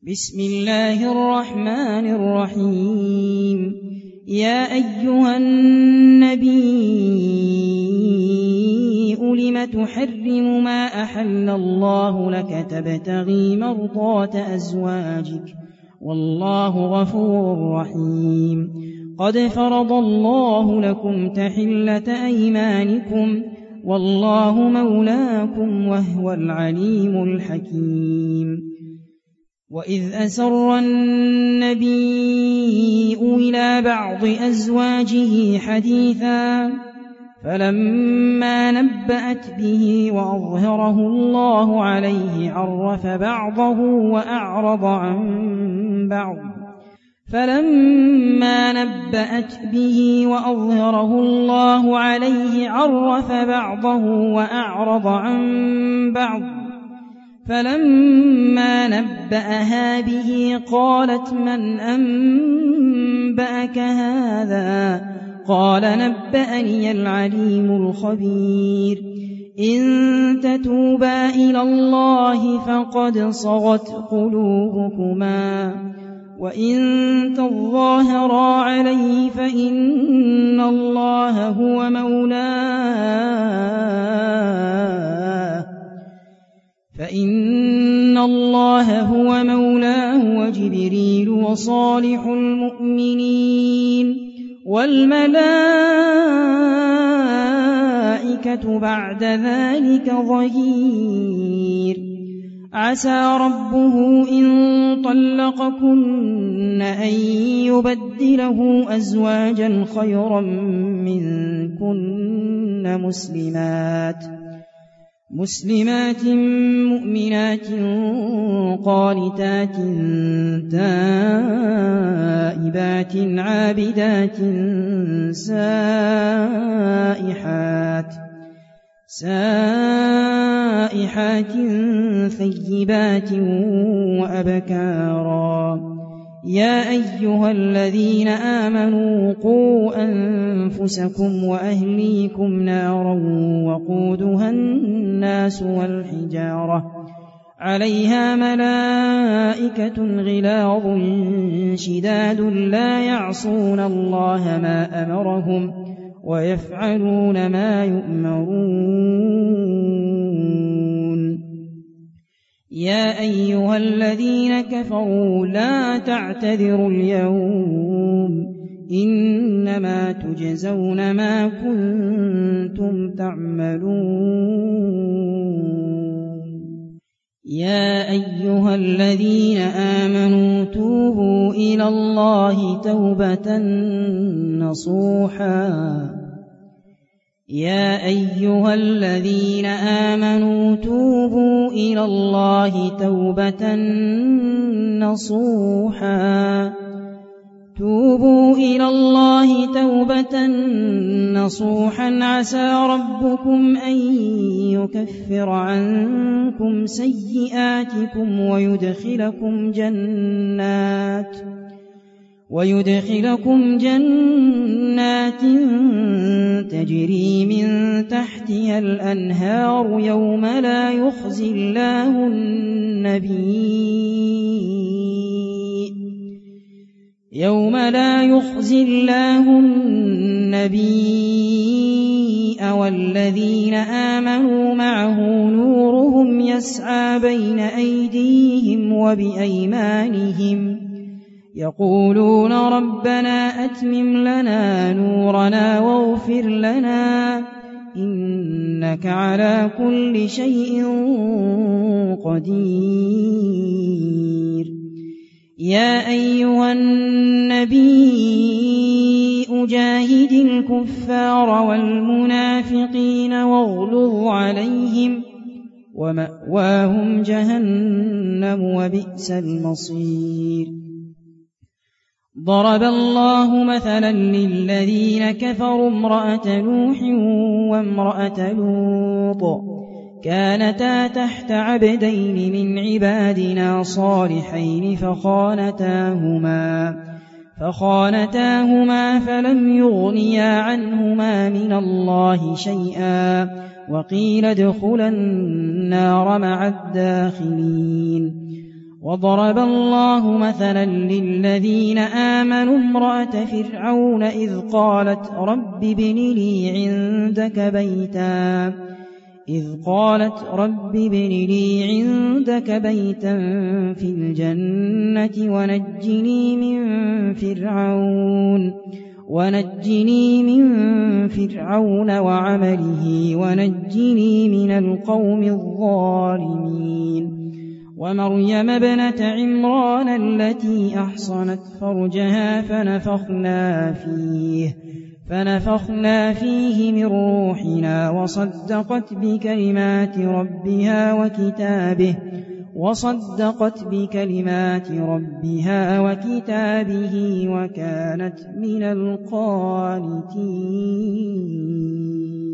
بسم الله الرحمن الرحيم. يا أيها النبي لم تحرم ما أحل الله لك تبتغي مرضات أزواجك والله غفور رحيم. قد فرض الله لكم تحلة أيمانكم والله مولاكم وهو العليم الحكيم. وإذ أسر النبي إلى بعض أزواجه حديثا فلما نبأت به وأظهره الله عليه عرف بعضه وأعرض عن بعض فلما نبأت به وأظهره الله عليه عرف بعضه وأعرض عن بعض فلما نبأها به قالت من أنبأك هذا؟ قال نبأني العليم الخبير. إن تتوبا إلى الله فقد صغت قلوبكما وإن تظاهرا عليه فإن الله هو مولاه وجبريل وصالح المؤمنين والملائكة بعد ذلك ظهير. عسى ربه إن طلقكن أن يبدله أزواجا خيرا منكن مسلمات مؤمنات قانتات تائبات عابدات سائحات ثيبات وأبكارا. يا أيها الذين آمنوا قوا أنفسكم وأهليكم نارا وقودها الناس والحجارة عليها ملائكة غلاظ شداد لا يعصون الله ما أمرهم ويفعلون ما يؤمرون. يا أيها الذين كفروا لا تعتذروا اليوم إنما تجزون ما كنتم تعملون. يا أيها الذين آمنوا توبوا إلى الله توبة نصوحا يا أيها الذين آمنوا توبوا إلى الله توبة نصوحا عسى ربكم أن يكفر عنكم سيئاتكم ويدخلكم جنات تجري من تحتها الأنهار يوم لا يخزي الله النبي والذين آمنوا معه نورهم يسعى بين أيديهم وبأيمانهم يقولون ربنا أتمم لنا نورنا واغفر لنا إنك على كل شيء قدير. يا أيها النبي جاهد الكفار والمنافقين واغلظ عليهم ومأواهم جهنم وبئس المصير. ضرب الله مثلا للذين كفروا امرأة نوح وامرأة لوط كانتا تحت عبدين من عبادنا صالحين فخانتاهما فلم يغنيا عنهما من الله شيئا وقيل ادخلا النار مع الداخلين. وضرب الله مثلا للذين آمنوا امرأة فرعون إذ قالت رب ابن لي عندك بيتا في الجنة ونجني من فرعون وعمله ونجني من القوم الظالمين ومريم ابنة عمران التي أحصنت فرجها فنفخنا فيه من روحنا وصدقت بكلمات ربها وكتابه وكانت من القانتين.